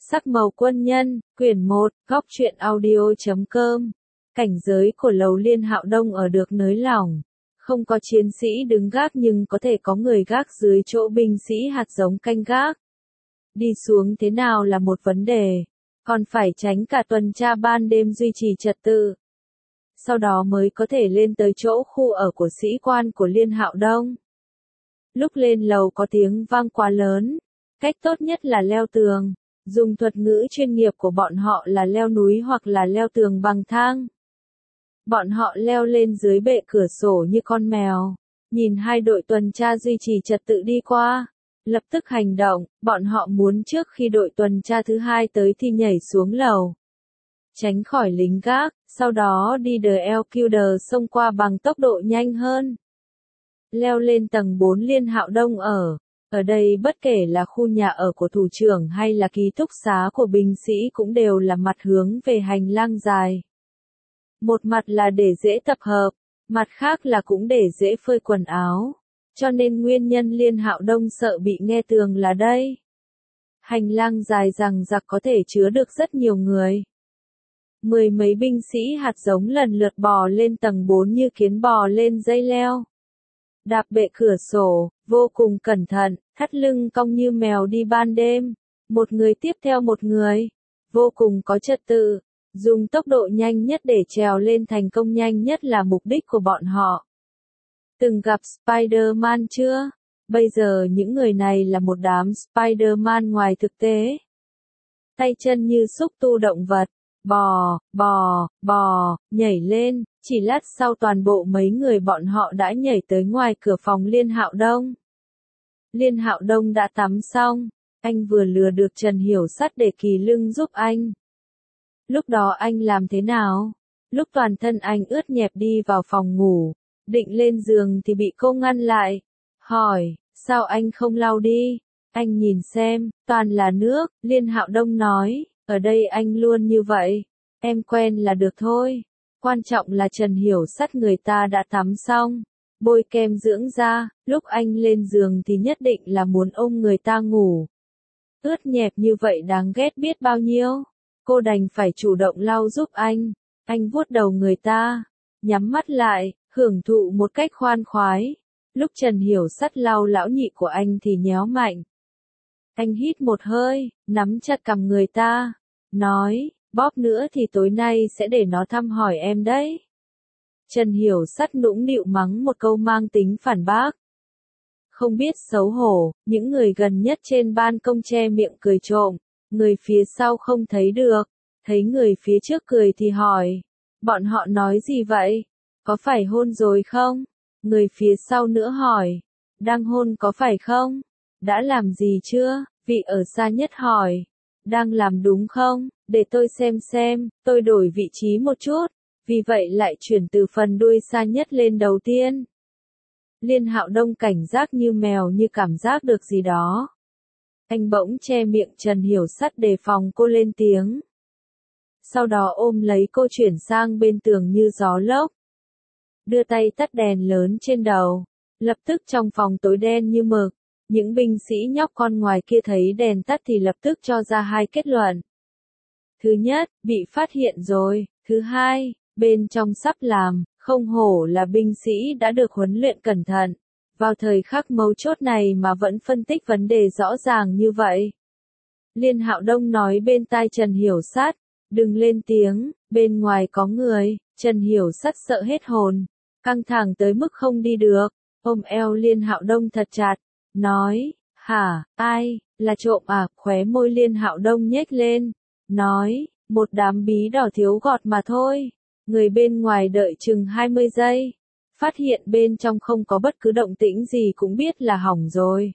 Sắc màu quân nhân, quyển 1, góc truyện audio.com. Cảnh giới của lầu Liên Hạo Đông ở được nới lỏng. Không có chiến sĩ đứng gác nhưng có thể có người gác dưới chỗ binh sĩ hạt giống canh gác. Đi xuống thế nào là một vấn đề. Còn phải tránh cả tuần tra ban đêm duy trì trật tự. Sau đó mới có thể lên tới chỗ khu ở của sĩ quan của Liên Hạo Đông. Lúc lên lầu có tiếng vang quá lớn. Cách tốt nhất là leo tường. Dùng thuật ngữ chuyên nghiệp của bọn họ là leo núi hoặc là leo tường bằng thang. Bọn họ leo lên dưới bệ cửa sổ như con mèo, nhìn hai đội tuần tra duy trì trật tự đi qua, lập tức hành động, bọn họ muốn trước khi đội tuần tra thứ hai tới thì nhảy xuống lầu. Tránh khỏi lính gác, sau đó đi DLQD xông qua bằng tốc độ nhanh hơn. Leo lên tầng 4 Liên Hạo Đông ở. Ở đây bất kể là khu nhà ở của thủ trưởng hay là ký túc xá của binh sĩ cũng đều là mặt hướng về hành lang dài. Một mặt là để dễ tập hợp, mặt khác là cũng để dễ phơi quần áo. Cho nên nguyên nhân Liên Hạo Đông sợ bị nghe tường là đây. Hành lang dài rằng giặc có thể chứa được rất nhiều người. Mười mấy binh sĩ hạt giống lần lượt bò lên tầng 4 như kiến bò lên dây leo. Đạp bệ cửa sổ, vô cùng cẩn thận, thắt lưng cong như mèo đi ban đêm, một người tiếp theo một người, vô cùng có trật tự, dùng tốc độ nhanh nhất để trèo lên thành công nhanh nhất là mục đích của bọn họ. Từng gặp Spider-Man chưa? Bây giờ những người này là một đám Spider-Man ngoài thực tế. Tay chân như xúc tu động vật, bò, nhảy lên. Chỉ lát sau toàn bộ mấy người bọn họ đã nhảy tới ngoài cửa phòng Liên Hạo Đông. Liên Hạo Đông đã tắm xong, anh vừa lừa được Trần Hiểu Sắt để kỳ lưng giúp anh. Lúc đó anh làm thế nào? Lúc toàn thân anh ướt nhẹp đi vào phòng ngủ, định lên giường thì bị cô ngăn lại. Hỏi, sao anh không lau đi? Anh nhìn xem, toàn là nước. Liên Hạo Đông nói, ở đây anh luôn như vậy. Em quen là được thôi. Quan trọng là Trần Hiểu Sắt người ta đã tắm xong, bôi kem dưỡng da, lúc anh lên giường thì nhất định là muốn ôm người ta ngủ. Ướt nhẹp như vậy đáng ghét biết bao nhiêu. Cô đành phải chủ động lau giúp anh vuốt đầu người ta, nhắm mắt lại, hưởng thụ một cách khoan khoái. Lúc Trần Hiểu Sắt lau lão nhị của anh thì nhéo mạnh. Anh hít một hơi, nắm chặt cằm người ta, nói, bóp nữa thì tối nay sẽ để nó thăm hỏi em đấy. Trần Hiểu Sắt nũng nịu mắng một câu mang tính phản bác. Không biết xấu hổ, những người gần nhất trên ban công che miệng cười trộm, người phía sau không thấy được, thấy người phía trước cười thì hỏi. Bọn họ nói gì vậy? Có phải hôn rồi không? Người phía sau nữa hỏi. Đang hôn có phải không? Đã làm gì chưa? Vị ở xa nhất hỏi. Đang làm đúng không? Để tôi xem, tôi đổi vị trí một chút, vì vậy lại chuyển từ phần đuôi xa nhất lên đầu tiên. Liên Hạo Đông cảnh giác như mèo như cảm giác được gì đó. Anh bỗng che miệng Trần Hiểu Sắt đề phòng cô lên tiếng. Sau đó ôm lấy cô chuyển sang bên tường như gió lốc. Đưa tay tắt đèn lớn trên đầu. Lập tức trong phòng tối đen như mực. Những binh sĩ nhóc con ngoài kia thấy đèn tắt thì lập tức cho ra hai kết luận. Thứ nhất, bị phát hiện rồi. Thứ hai, bên trong sắp làm, không hổ là binh sĩ đã được huấn luyện cẩn thận. Vào thời khắc mấu chốt này mà vẫn phân tích vấn đề rõ ràng như vậy. Liên Hạo Đông nói bên tai Trần Hiểu Sắt, đừng lên tiếng, bên ngoài có người. Trần Hiểu Sắt sợ hết hồn, căng thẳng tới mức không đi được, ôm eo Liên Hạo Đông thật chặt, nói, hả, ai, là trộm à? Khóe môi Liên Hạo Đông nhếch lên, nói, một đám bí đỏ thiếu gọt mà thôi. Người bên ngoài đợi chừng 20 giây, phát hiện bên trong không có bất cứ động tĩnh gì cũng biết là hỏng rồi.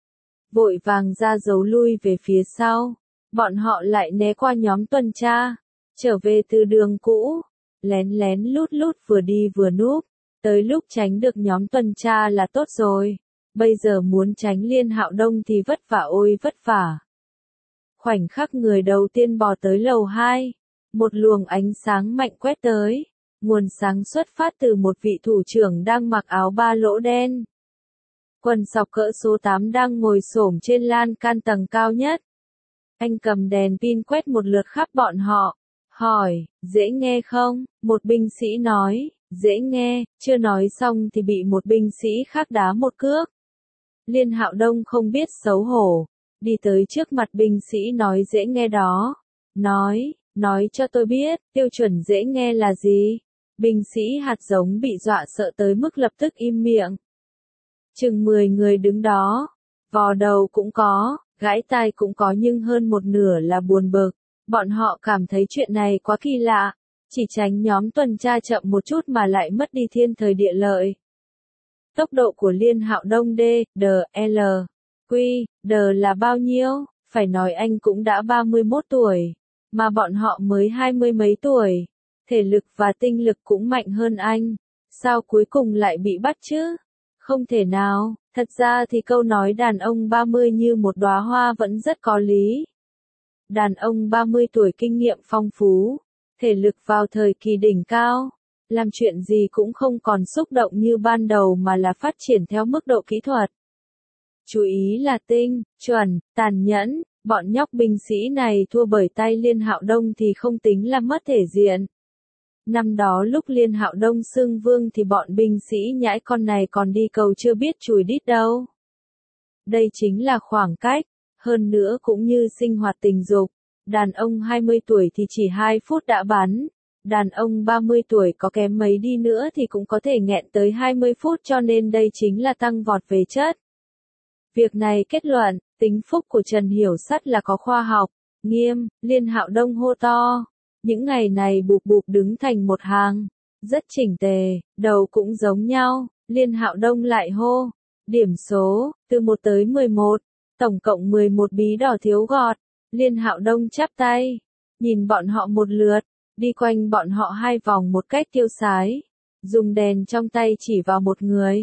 Vội vàng ra giấu lui về phía sau, bọn họ lại né qua nhóm tuần tra, trở về từ đường cũ, lén lén lút lút vừa đi vừa núp, tới lúc tránh được nhóm tuần tra là tốt rồi. Bây giờ muốn tránh Liên Hạo Đông thì vất vả ôi vất vả. Khoảnh khắc người đầu tiên bò tới lầu 2, một luồng ánh sáng mạnh quét tới, nguồn sáng xuất phát từ một vị thủ trưởng đang mặc áo ba lỗ đen. Quần sọc cỡ số 8 đang ngồi xổm trên lan can tầng cao nhất. Anh cầm đèn pin quét một lượt khắp bọn họ. Hỏi, dễ nghe không? Một binh sĩ nói, dễ nghe, chưa nói xong thì bị một binh sĩ khác đá một cước. Liên Hạo Đông không biết xấu hổ, đi tới trước mặt binh sĩ nói dễ nghe đó. Nói cho tôi biết, tiêu chuẩn dễ nghe là gì? Binh sĩ hạt giống bị dọa sợ tới mức lập tức im miệng. Chừng 10 người đứng đó, vò đầu cũng có, gãi tai cũng có nhưng hơn một nửa là buồn bực. Bọn họ cảm thấy chuyện này quá kỳ lạ, chỉ tránh nhóm tuần tra chậm một chút mà lại mất đi thiên thời địa lợi. Tốc độ của Liên Hạo Đông L, là bao nhiêu? Phải nói anh cũng đã 31 tuổi, mà bọn họ mới 20 mấy tuổi. Thể lực và tinh lực cũng mạnh hơn anh. Sao cuối cùng lại bị bắt chứ? Không thể nào, thật ra thì câu nói đàn ông 30 như một đóa hoa vẫn rất có lý. Đàn ông 30 tuổi kinh nghiệm phong phú, thể lực vào thời kỳ đỉnh cao, làm chuyện gì cũng không còn xúc động như ban đầu mà là phát triển theo mức độ kỹ thuật. Chú ý là tinh, chuẩn, tàn nhẫn, bọn nhóc binh sĩ này thua bởi tay Liên Hạo Đông thì không tính là mất thể diện. Năm đó lúc Liên Hạo Đông xưng vương thì bọn binh sĩ nhãi con này còn đi cầu chưa biết chùi đít đâu. Đây chính là khoảng cách, hơn nữa cũng như sinh hoạt tình dục. Đàn ông 20 tuổi thì chỉ 2 phút đã bắn. Đàn ông 30 tuổi có kém mấy đi nữa thì cũng có thể nghẹn tới 20 phút cho nên đây chính là tăng vọt về chất. Việc này kết luận, tính phúc của Trần Hiểu Sắt là có khoa học, nghiêm, Liên Hạo Đông hô to. Những ngày này bụp bụp đứng thành một hàng, rất chỉnh tề, đầu cũng giống nhau, Liên Hạo Đông lại hô. Điểm số, từ 1 tới 11, tổng cộng 11 bí đỏ thiếu gọt. Liên Hạo Đông chắp tay, nhìn bọn họ một lượt, đi quanh bọn họ 2 vòng một cách tiêu sái, dùng đèn trong tay chỉ vào một người,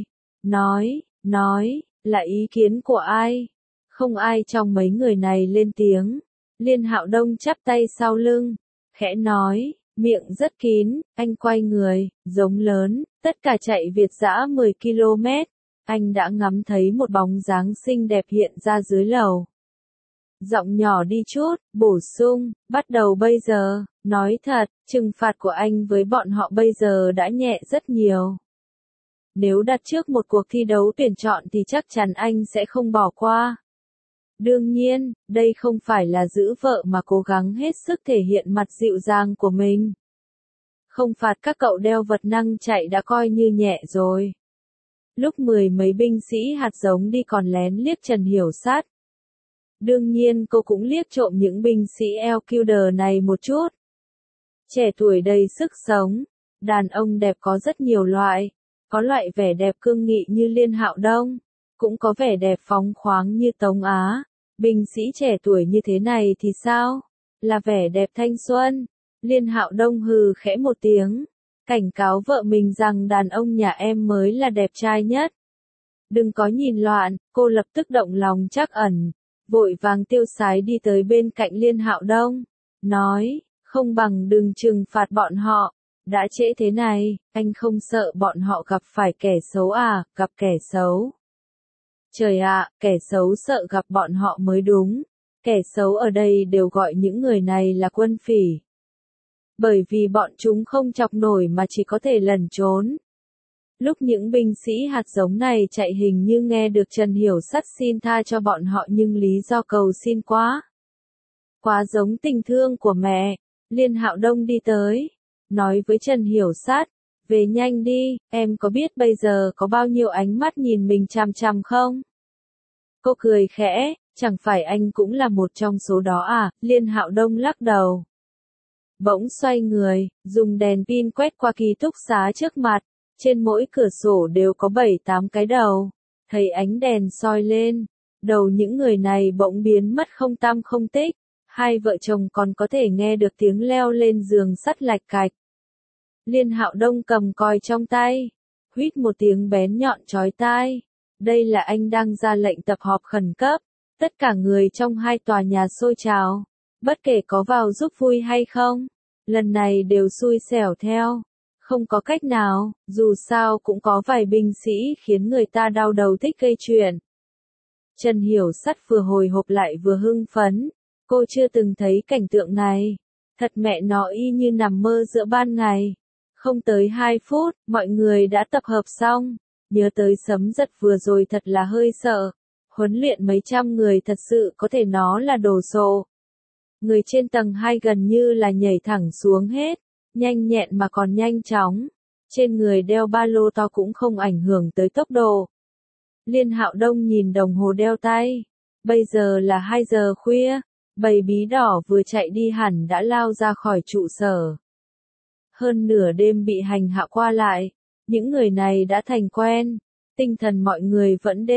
nói, là ý kiến của ai? Không ai trong mấy người này lên tiếng. Liên Hạo Đông chắp tay sau lưng, khẽ nói, miệng rất kín, anh quay người, giống lớn, tất cả chạy việt dã 10 km. Anh đã ngắm thấy một bóng dáng xinh đẹp hiện ra dưới lầu. Giọng nhỏ đi chút, bổ sung, bắt đầu bây giờ, nói thật, trừng phạt của anh với bọn họ bây giờ đã nhẹ rất nhiều. Nếu đặt trước một cuộc thi đấu tuyển chọn thì chắc chắn anh sẽ không bỏ qua. Đương nhiên, đây không phải là giữ vợ mà cố gắng hết sức thể hiện mặt dịu dàng của mình. Không phạt các cậu đeo vật năng chạy đã coi như nhẹ rồi. Lúc 10 mấy binh sĩ hạt giống đi còn lén liếc Trần Hiểu Sát. Đương nhiên cô cũng liếc trộm những binh sĩ LQD này một chút. Trẻ tuổi đầy sức sống, đàn ông đẹp có rất nhiều loại, có loại vẻ đẹp cương nghị như Liên Hạo Đông, cũng có vẻ đẹp phóng khoáng như Tống Á. Binh sĩ trẻ tuổi như thế này thì sao? Là vẻ đẹp thanh xuân. Liên Hạo Đông hừ khẽ một tiếng, cảnh cáo vợ mình rằng đàn ông nhà em mới là đẹp trai nhất. Đừng có nhìn loạn, cô lập tức động lòng trắc ẩn, vội vàng tiêu sái đi tới bên cạnh Liên Hạo Đông, nói, không bằng đừng trừng phạt bọn họ, đã trễ thế này, anh không sợ bọn họ gặp phải kẻ xấu à, gặp kẻ xấu. Trời ạ, kẻ xấu sợ gặp bọn họ mới đúng, kẻ xấu ở đây đều gọi những người này là quân phỉ. Bởi vì bọn chúng không chọc nổi mà chỉ có thể lẩn trốn. Lúc những binh sĩ hạt giống này chạy hình như nghe được Trần Hiểu Sắt xin tha cho bọn họ nhưng lý do cầu xin quá giống tình thương của mẹ. Liên Hạo Đông đi tới, nói với Trần Hiểu Sắt, về nhanh đi, em có biết bây giờ có bao nhiêu ánh mắt nhìn mình chằm chằm không? Cô cười khẽ, chẳng phải anh cũng là một trong số đó à? Liên Hạo Đông lắc đầu. Bỗng xoay người, dùng đèn pin quét qua ký túc xá trước mặt. Trên mỗi cửa sổ đều có 7-8 cái đầu. Thấy ánh đèn soi lên, đầu những người này bỗng biến mất không tăm không tích. Hai vợ chồng còn có thể nghe được tiếng leo lên giường sắt lạch cạch. Liên Hạo Đông cầm còi trong tay, huýt một tiếng bén nhọn chói tai. Đây là anh đang ra lệnh tập họp khẩn cấp. Tất cả người trong 2 tòa nhà xôi trào, bất kể có vào giúp vui hay không, lần này đều xui xẻo theo. Không có cách nào, dù sao cũng có vài binh sĩ khiến người ta đau đầu thích gây chuyện. Trần Hiểu Sắt vừa hồi hộp lại vừa hưng phấn, Cô chưa từng thấy cảnh tượng này. Thật mẹ nó y như nằm mơ giữa ban ngày. Không tới 2 phút, mọi người đã tập hợp xong. Nhớ tới sấm giật vừa rồi thật là hơi sợ. Huấn luyện mấy trăm người thật sự có thể nó là đồ sộ. Người trên tầng 2 gần như là nhảy thẳng xuống hết. Nhanh nhẹn mà còn nhanh chóng. Trên người đeo ba lô to cũng không ảnh hưởng tới tốc độ. Liên Hạo Đông nhìn đồng hồ đeo tay. Bây giờ là 2 giờ khuya. Bầy bí đỏ vừa chạy đi hẳn đã lao ra khỏi trụ sở. Hơn nửa đêm bị hành hạ qua lại. Những người này đã thành quen. Tinh thần mọi người vẫn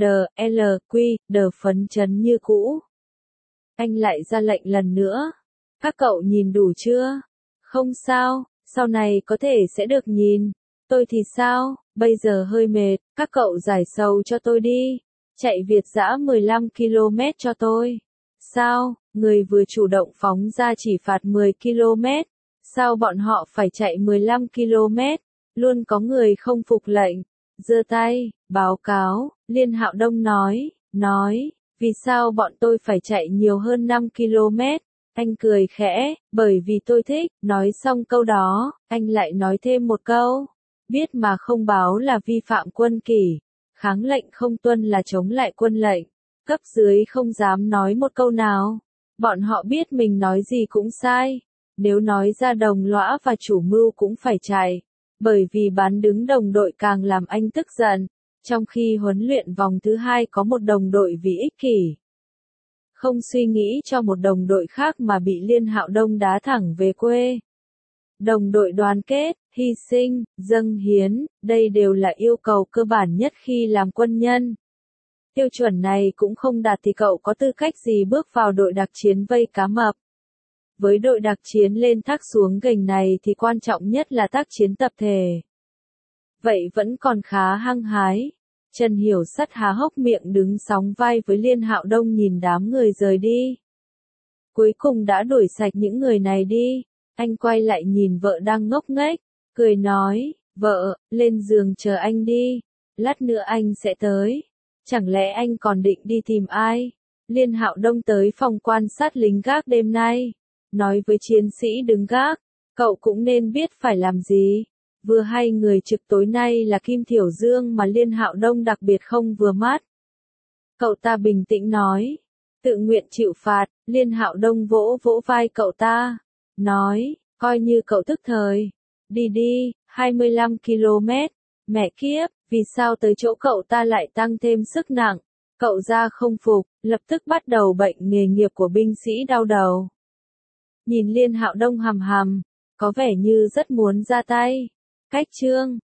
đờ phấn chấn như cũ. Anh lại ra lệnh lần nữa. Các cậu nhìn đủ chưa? Không sao, sau này có thể sẽ được nhìn. Tôi thì sao, bây giờ hơi mệt, các cậu giải sầu cho tôi đi. Chạy Việt dã 15 km cho tôi. Sao, người vừa chủ động phóng ra chỉ phạt 10 km. Sao bọn họ phải chạy 15 km? Luôn có người không phục lệnh. Giơ tay, báo cáo, Liên Hạo Đông nói, vì sao bọn tôi phải chạy nhiều hơn 5 km? Anh cười khẽ, bởi vì tôi thích. Nói xong câu đó, anh lại nói thêm một câu. Biết mà không báo là vi phạm quân kỷ. Kháng lệnh không tuân là chống lại quân lệnh. Cấp dưới không dám nói một câu nào. Bọn họ biết mình nói gì cũng sai. Nếu nói ra đồng lõa và chủ mưu cũng phải chạy. Bởi vì bán đứng đồng đội càng làm anh tức giận. Trong khi huấn luyện vòng thứ 2 có một đồng đội vì ích kỷ. Không suy nghĩ cho một đồng đội khác mà bị Liên Hạo Đông đá thẳng về quê. Đồng đội đoàn kết, hy sinh, dâng hiến, đây đều là yêu cầu cơ bản nhất khi làm quân nhân. Tiêu chuẩn này cũng không đạt thì cậu có tư cách gì bước vào đội đặc chiến vây cá mập. Với đội đặc chiến lên thác xuống gành này thì quan trọng nhất là tác chiến tập thể. Vậy vẫn còn khá hăng hái. Trần Hiểu Sắt há hốc miệng đứng sóng vai với Liên Hạo Đông nhìn đám người rời đi. Cuối cùng đã đuổi sạch những người này đi. Anh quay lại nhìn vợ đang ngốc nghếch, cười nói, vợ, lên giường chờ anh đi. Lát nữa anh sẽ tới. Chẳng lẽ anh còn định đi tìm ai? Liên Hạo Đông tới phòng quan sát lính gác đêm nay. Nói với chiến sĩ đứng gác, cậu cũng nên biết phải làm gì. Vừa hay người trực tối nay là Kim Thiểu Dương mà Liên Hạo Đông đặc biệt không vừa mắt. Cậu ta bình tĩnh nói, tự nguyện chịu phạt. Liên Hạo Đông vỗ vỗ vai cậu ta, nói, coi như cậu tức thời. Đi đi, 25 km. Mẹ kiếp, vì sao tới chỗ cậu ta lại tăng thêm sức nặng? Cậu ra không phục, lập tức bắt đầu bệnh nghề nghiệp của binh sĩ đau đầu. Nhìn Liên Hạo Đông hằm hằm, có vẻ như rất muốn ra tay. Cách chương